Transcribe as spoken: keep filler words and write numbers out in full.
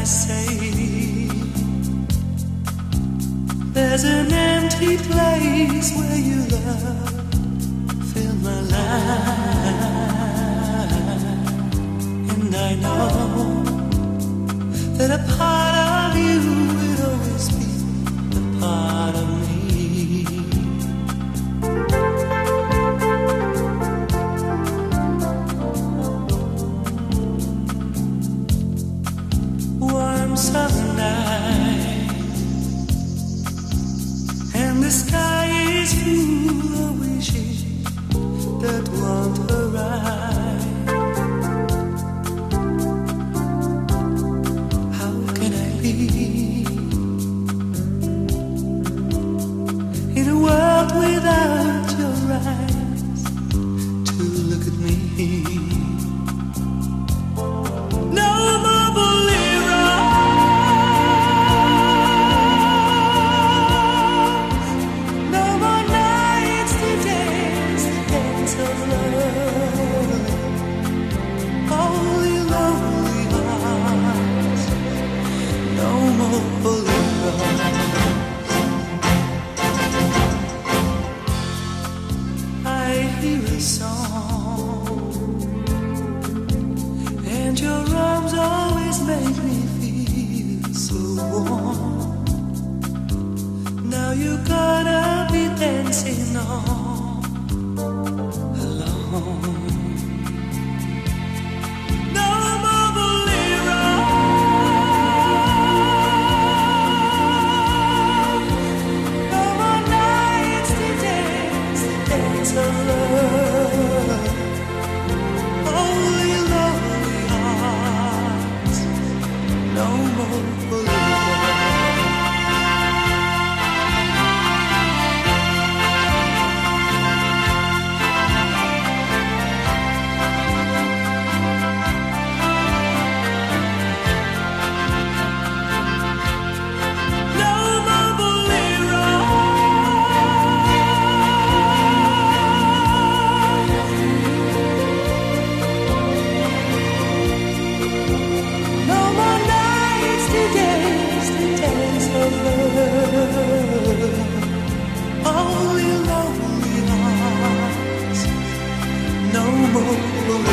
I say, there's an empty place where you love fill my life, and I know that a part of you will always be a part of me. Warm summer night, and the sky is full of wishes that won't arrive. How can I be in a world without your eyes to look at me? No more bolero, no more nights to dance the dance of love. Only lonely hearts, no more bolero. I hear a song, and your arms always make me feel so warm. Now you're gonna be dancing all alone. No more bolero, no more nights to dance the dance of love. Only lonely hearts, no more bolero. No more bolero, no more nights to dance the dance of love. Only lonely hearts, no more bolero.